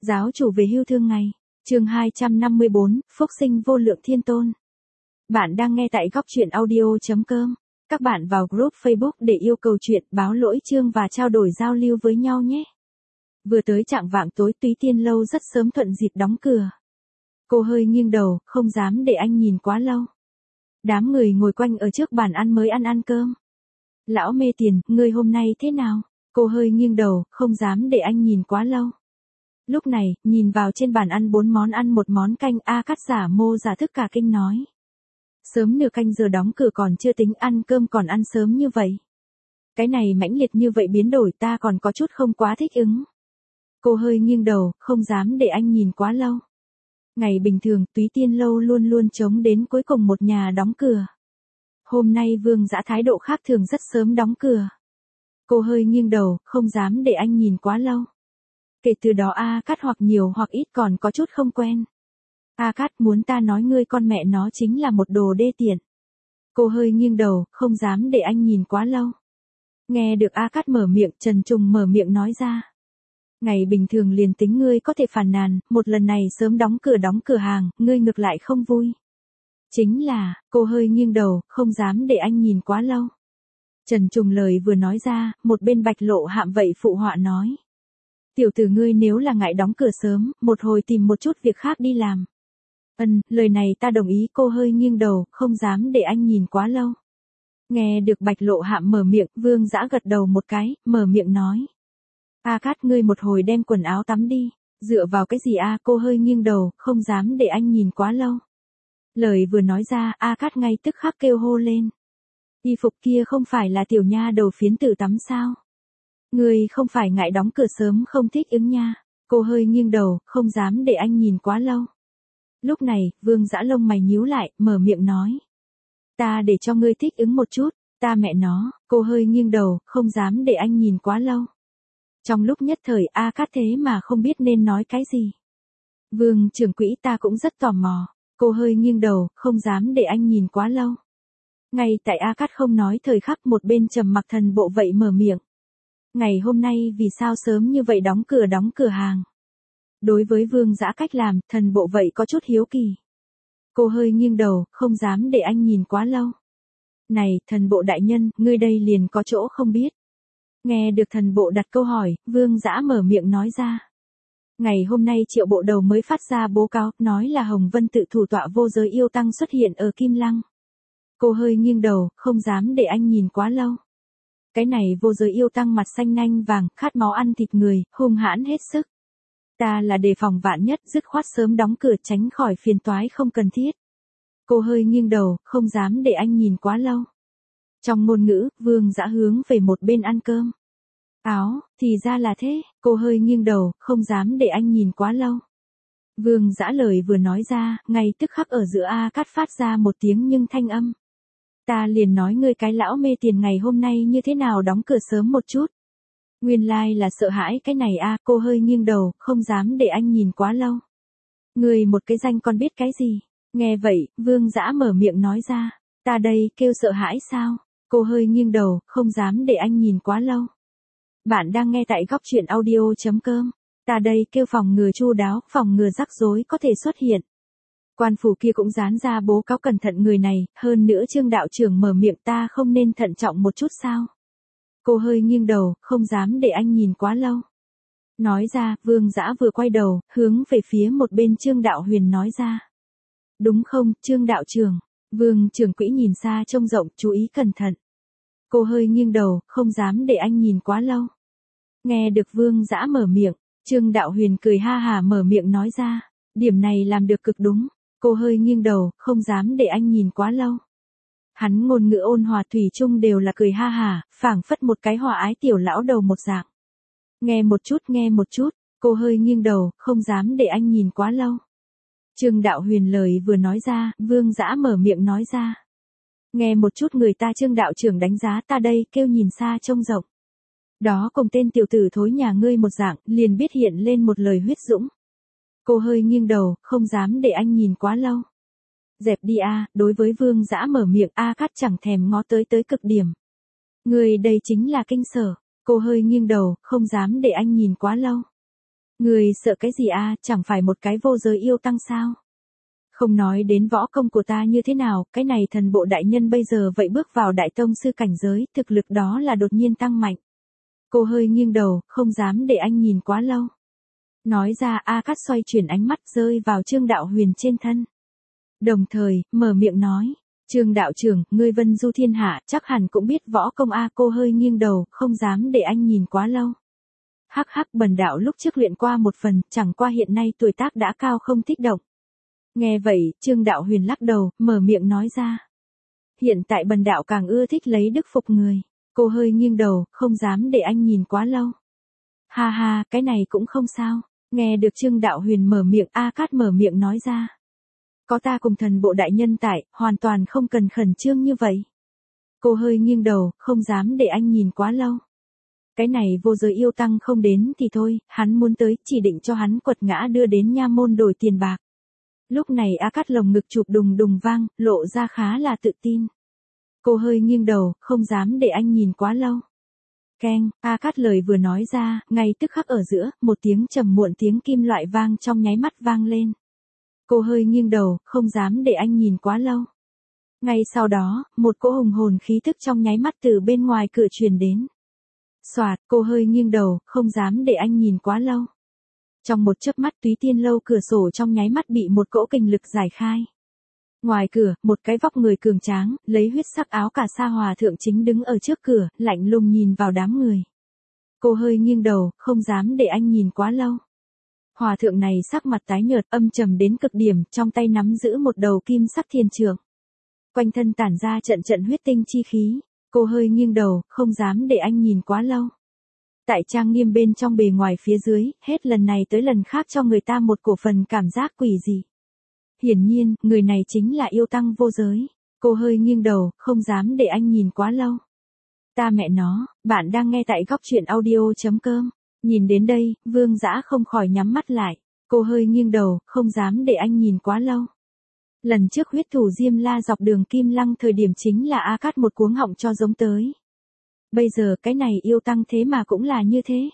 Giáo chủ về hưu thương ngày. Chương 254, Phúc sinh vô lượng thiên tôn. Bạn đang nghe tại góc truyện audio.com. Các bạn vào group Facebook để yêu cầu chuyện, báo lỗi chương và trao đổi giao lưu với nhau nhé. Vừa tới trạng vạng tối, Túy Tiên Lâu rất sớm thuận dịp đóng cửa. Cô hơi nghiêng đầu, không dám để anh nhìn quá lâu. Đám người ngồi quanh ở trước bàn ăn mới ăn cơm. Lão Mê Tiền, ngươi hôm nay thế nào? Cô hơi nghiêng đầu, không dám để anh nhìn quá lâu. Lúc này, nhìn vào trên bàn ăn 4 món ăn 1 món canh, A Cát giả mô giả thức cả kinh nói. Sớm nửa canh giờ đóng cửa còn chưa tính, ăn cơm còn ăn sớm như vậy. Cái này mãnh liệt như vậy biến đổi, ta còn có chút không quá thích ứng. Cô hơi nghiêng đầu, không dám để anh nhìn quá lâu. Ngày bình thường, Túy Tiên Lâu luôn luôn chống đến cuối cùng một nhà đóng cửa. Hôm nay Vương Dã thái độ khác thường, rất sớm đóng cửa. Cô hơi nghiêng đầu, không dám để anh nhìn quá lâu. Kể từ đó A Cát hoặc nhiều hoặc ít còn có chút không quen. A Cát, muốn ta nói ngươi con mẹ nó chính là một đồ đê tiện. Cô hơi nghiêng đầu, không dám để anh nhìn quá lâu. Nghe được A Cát mở miệng, Trần Trùng mở miệng nói ra. Ngày bình thường liền tính ngươi có thể phàn nàn, một lần này sớm đóng cửa hàng, ngươi ngược lại không vui. Chính là, cô hơi nghiêng đầu, không dám để anh nhìn quá lâu. Trần Trùng lời vừa nói ra, một bên Bạch Lộ Hạm vậy phụ họa nói. Tiểu tử ngươi nếu là ngại đóng cửa sớm, một hồi tìm một chút việc khác đi làm. Lời này ta đồng ý. Cô hơi nghiêng đầu, không dám để anh nhìn quá lâu. Nghe được Bạch Lộ Hạm mở miệng, Vương Dã gật đầu một cái, mở miệng nói. A Cát, ngươi một hồi đem quần áo tắm đi. Dựa vào cái gì a? Cô hơi nghiêng đầu, không dám để anh nhìn quá lâu. Lời vừa nói ra, A Cát ngay tức khắc kêu hô lên. Y phục kia không phải là tiểu nha đầu phiến tử tắm sao? Ngươi không phải ngại đóng cửa sớm không thích ứng nha. Cô hơi nghiêng đầu, không dám để anh nhìn quá lâu. Lúc này, Vương Dã lông mày nhíu lại, mở miệng nói. Ta để cho ngươi thích ứng một chút, ta mẹ nó. Cô hơi nghiêng đầu, không dám để anh nhìn quá lâu. Trong lúc nhất thời, A Cát thế mà không biết nên nói cái gì. Vương trưởng quỹ, ta cũng rất tò mò. Cô hơi nghiêng đầu, không dám để anh nhìn quá lâu. Ngay tại A Cát không nói thời khắc, một bên Trầm Mặc Thần Bộ vậy mở miệng. Ngày hôm nay vì sao sớm như vậy đóng cửa hàng? Đối với Vương Dã cách làm, Thần Bộ vậy có chút hiếu kỳ. Cô hơi nghiêng đầu, không dám để anh nhìn quá lâu. Này, Thần Bộ đại nhân, ngươi đây liền có chỗ không biết. Nghe được Thần Bộ đặt câu hỏi, Vương Dã mở miệng nói ra. Ngày hôm nay Triệu Bộ Đầu mới phát ra báo cáo, nói là Hồng Vân tự thủ tọa vô giới yêu tăng xuất hiện ở Kim Lăng. Cô hơi nghiêng đầu, không dám để anh nhìn quá lâu. Cái này vô giới yêu tăng mặt xanh nanh vàng, khát máu ăn thịt người, hung hãn hết sức. Ta là đề phòng vạn nhất, dứt khoát sớm đóng cửa tránh khỏi phiền toái không cần thiết. Cô hơi nghiêng đầu, không dám để anh nhìn quá lâu. Trong ngôn ngữ, Vương Dã hướng về một bên ăn cơm. Thì ra là thế. Cô hơi nghiêng đầu, không dám để anh nhìn quá lâu. Vương Dã lời vừa nói ra, ngay tức khắc ở giữa A Cát phát ra một tiếng nhưng thanh âm. Ta liền nói ngươi cái lão mê tiền, ngày hôm nay như thế nào đóng cửa sớm một chút. Nguyên lai là sợ hãi cái này a. Cô hơi nghiêng đầu, không dám để anh nhìn quá lâu. Ngươi một cái danh con biết cái gì? Nghe vậy, Vương Dã mở miệng nói ra. Ta đây kêu sợ hãi sao? Cô hơi nghiêng đầu, không dám để anh nhìn quá lâu. Bạn đang nghe tại góc truyện audio.com. Ta đây kêu phòng ngừa chu đáo, phòng ngừa rắc rối có thể xuất hiện. Quan phủ kia cũng dán ra báo cáo cẩn thận người này, hơn nữa Trương đạo trưởng mở miệng, ta không nên thận trọng một chút sao? Cô hơi nghiêng đầu, không dám để anh nhìn quá lâu. Nói ra, Vương Dã vừa quay đầu, hướng về phía một bên Trương Đạo Huyền nói ra. Đúng không, Trương đạo trưởng? Vương trưởng quỹ nhìn xa trông rộng, chú ý cẩn thận. Cô hơi nghiêng đầu, không dám để anh nhìn quá lâu. Nghe được Vương Dã mở miệng, Trương Đạo Huyền cười ha hả mở miệng nói ra. Điểm này làm được cực đúng. Cô hơi nghiêng đầu, không dám để anh nhìn quá lâu. Hắn ngôn ngữ ôn hòa thủy chung đều là cười ha hả, phảng phất một cái hòa ái tiểu lão đầu một dạng. Nghe một chút, cô hơi nghiêng đầu, không dám để anh nhìn quá lâu. Trương Đạo Huyền lời vừa nói ra, Vương Dã mở miệng nói ra. Nghe một chút người ta Trương đạo trưởng đánh giá, ta đây kêu nhìn xa trông rộng. Đó cùng tên tiểu tử thối nhà ngươi một dạng, liền biết hiện lên một lời huyết dũng. Cô hơi nghiêng đầu, không dám để anh nhìn quá lâu. Dẹp đi a. Đối với Vương Dã mở miệng, A Cát chẳng thèm ngó tới cực điểm. Người đây chính là kinh sở. Cô hơi nghiêng đầu, không dám để anh nhìn quá lâu. Người sợ cái gì a, chẳng phải một cái vô giới yêu tăng sao? Không nói đến võ công của ta như thế nào, cái này thần bộ đại nhân bây giờ vậy bước vào đại tông sư cảnh giới, thực lực đó là đột nhiên tăng mạnh. Cô hơi nghiêng đầu, không dám để anh nhìn quá lâu. Nói ra A Cát xoay chuyển ánh mắt rơi vào Trương Đạo Huyền trên thân. Đồng thời, mở miệng nói. Trương đạo trưởng, ngươi vân du thiên hạ, chắc hẳn cũng biết võ công a. Cô hơi nghiêng đầu, không dám để anh nhìn quá lâu. Hắc hắc, bần đạo lúc trước luyện qua một phần, chẳng qua hiện nay tuổi tác đã cao không thích động. Nghe vậy, Trương Đạo Huyền lắc đầu, mở miệng nói ra. Hiện tại bần đạo càng ưa thích lấy đức phục người. Cô hơi nghiêng đầu, không dám để anh nhìn quá lâu. Ha ha, cái này cũng không sao. Nghe được Trương Đạo Huyền mở miệng, A Cát mở miệng nói ra. Có ta cùng thần bộ đại nhân tại, hoàn toàn không cần khẩn trương như vậy. Cô hơi nghiêng đầu, không dám để anh nhìn quá lâu. Cái này vô giới yêu tăng không đến thì thôi, hắn muốn tới, chỉ định cho hắn quật ngã đưa đến nha môn đổi tiền bạc. Lúc này A Cát lồng ngực chụp đùng đùng vang, lộ ra khá là tự tin. Cô hơi nghiêng đầu, không dám để anh nhìn quá lâu. Keng, A Cát lời vừa nói ra, ngay tức khắc ở giữa, một tiếng trầm muộn tiếng kim loại vang trong nháy mắt vang lên. Cô hơi nghiêng đầu, không dám để anh nhìn quá lâu. Ngay sau đó, một cỗ hùng hồn khí tức trong nháy mắt từ bên ngoài cửa truyền đến. Soạt, cô hơi nghiêng đầu, không dám để anh nhìn quá lâu. Trong một chớp mắt Túy Tiên lâu cửa sổ trong nháy mắt bị một cỗ kình lực giải khai. Ngoài cửa, một cái vóc người cường tráng, lấy huyết sắc áo cà sa hòa thượng chính đứng ở trước cửa, lạnh lùng nhìn vào đám người. Cô hơi nghiêng đầu, không dám để anh nhìn quá lâu. Hòa thượng này sắc mặt tái nhợt, âm trầm đến cực điểm, trong tay nắm giữ một đầu kim sắc thiền trượng. Quanh thân tản ra trận trận huyết tinh chi khí. Cô hơi nghiêng đầu, không dám để anh nhìn quá lâu. Tại trang nghiêm bên trong bề ngoài phía dưới, hết lần này tới lần khác cho người ta một cổ phần cảm giác quỷ dị. Hiển nhiên, người này chính là yêu tăng vô giới. Cô hơi nghiêng đầu, không dám để anh nhìn quá lâu. Ta mẹ nó, bạn đang nghe tại góc truyện audio.com. Nhìn đến đây, Vương Dã không khỏi nhắm mắt lại. Cô hơi nghiêng đầu, không dám để anh nhìn quá lâu. Lần trước huyết thủ Diêm La dọc đường Kim Lăng thời điểm chính là A Cát một cuống họng cho giống tới. Bây giờ cái này yêu tăng thế mà cũng là như thế.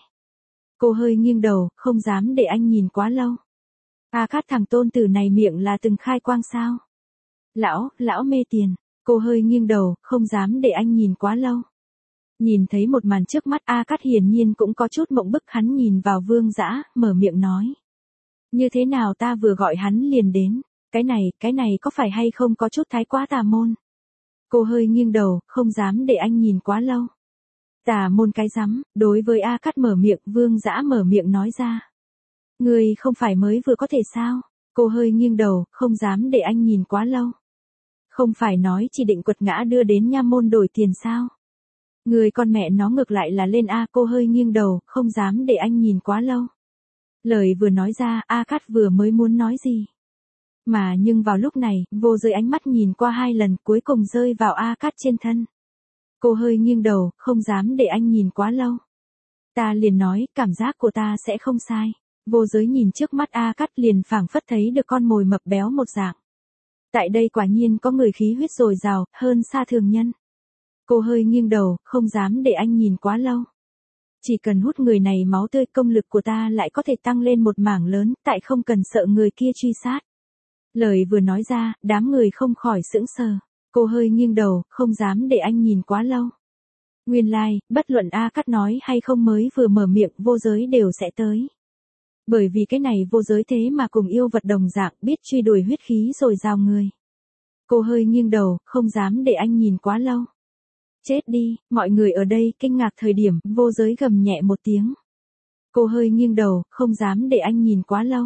Cô hơi nghiêng đầu, không dám để anh nhìn quá lâu. A Cát thằng tôn tử này miệng là từng khai quang sao? Lão mê tiền. Cô hơi nghiêng đầu, không dám để anh nhìn quá lâu. Nhìn thấy một màn trước mắt A Cát hiển nhiên cũng có chút mộng bức, hắn nhìn vào Vương Dã, mở miệng nói. Như thế nào ta vừa gọi hắn liền đến, cái này có phải hay không có chút thái quá tà môn. Cô hơi nghiêng đầu, không dám để anh nhìn quá lâu. Tà môn cái rắm, đối với A Cát mở miệng, Vương Dã mở miệng nói ra. Người không phải mới vừa có thể sao? Cô hơi nghiêng đầu, không dám để anh nhìn quá lâu. Không phải nói chỉ định quật ngã đưa đến nha môn đổi tiền sao? Người con mẹ nó ngược lại là lên A. Cô hơi nghiêng đầu, không dám để anh nhìn quá lâu. Lời vừa nói ra, A Cát vừa mới muốn nói gì. Mà nhưng vào lúc này, vô giới ánh mắt nhìn qua hai lần cuối cùng rơi vào A Cát trên thân. Cô hơi nghiêng đầu, không dám để anh nhìn quá lâu. Ta liền nói, cảm giác của ta sẽ không sai. Vô giới nhìn trước mắt A Cát liền phảng phất thấy được con mồi mập béo một dạng. Tại đây quả nhiên có người khí huyết dồi dào, hơn xa thường nhân. Cô hơi nghiêng đầu, không dám để anh nhìn quá lâu. Chỉ cần hút người này máu tươi, công lực của ta lại có thể tăng lên một mảng lớn, tại không cần sợ người kia truy sát. Lời vừa nói ra, đám người không khỏi sững sờ. Cô hơi nghiêng đầu, không dám để anh nhìn quá lâu. Nguyên lai, bất luận A Cát nói hay không mới vừa mở miệng, vô giới đều sẽ tới. Bởi vì cái này vô giới thế mà cùng yêu vật đồng dạng, biết truy đuổi huyết khí rồi giao người. Cô hơi nghiêng đầu, không dám để anh nhìn quá lâu. Chết đi, mọi người ở đây kinh ngạc thời điểm, vô giới gầm nhẹ một tiếng. Cô hơi nghiêng đầu, không dám để anh nhìn quá lâu.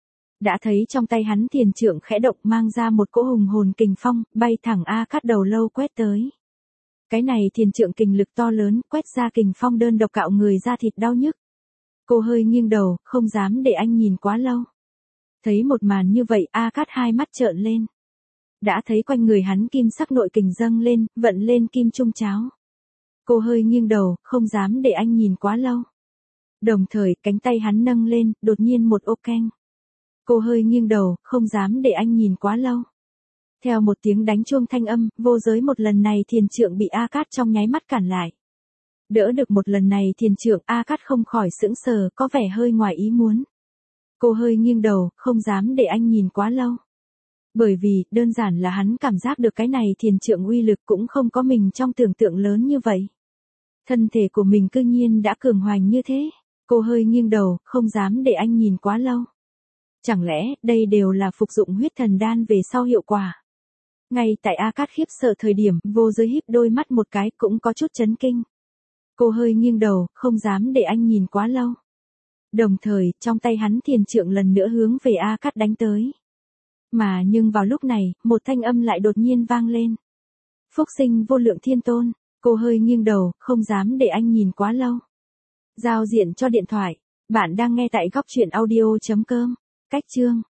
Đã thấy trong tay hắn thiền trượng khẽ động mang ra một cỗ hùng hồn kình phong, bay thẳng A Cát đầu lâu quét tới. Cái này thiền trượng kình lực to lớn, quét ra kình phong đơn độc cạo người ra thịt đau nhức. Cô hơi nghiêng đầu, không dám để anh nhìn quá lâu. Thấy một màn như vậy, A Cát hai mắt trợn lên. Đã thấy quanh người hắn kim sắc nội kình dâng lên, vận lên kim trung cháo. Cô hơi nghiêng đầu, không dám để anh nhìn quá lâu. Đồng thời, cánh tay hắn nâng lên, đột nhiên một ô keng. Cô hơi nghiêng đầu, không dám để anh nhìn quá lâu. Theo một tiếng đánh chuông thanh âm, vô giới một lần này thiền trượng bị A Cát trong nháy mắt cản lại. Đỡ được một lần này thiền trưởng A Cát không khỏi sững sờ, có vẻ hơi ngoài ý muốn. Cô hơi nghiêng đầu, không dám để anh nhìn quá lâu. Bởi vì, đơn giản là hắn cảm giác được cái này thiền trượng uy lực cũng không có mình trong tưởng tượng lớn như vậy. Thân thể của mình cư nhiên đã cường hoành như thế. Cô hơi nghiêng đầu, không dám để anh nhìn quá lâu. Chẳng lẽ, đây đều là phục dụng huyết thần đan về sau hiệu quả. Ngay tại A Cát khiếp sợ thời điểm, vô giới híp đôi mắt một cái cũng có chút chấn kinh. Cô hơi nghiêng đầu, không dám để anh nhìn quá lâu. Đồng thời, trong tay hắn thiền trượng lần nữa hướng về A Cát đánh tới. Mà nhưng vào lúc này, một thanh âm lại đột nhiên vang lên. Phúc sinh vô lượng thiên tôn, cô hơi nghiêng đầu, không dám để anh nhìn quá lâu. Giao diện cho điện thoại, bạn đang nghe tại góc truyện audio.com, cách chương.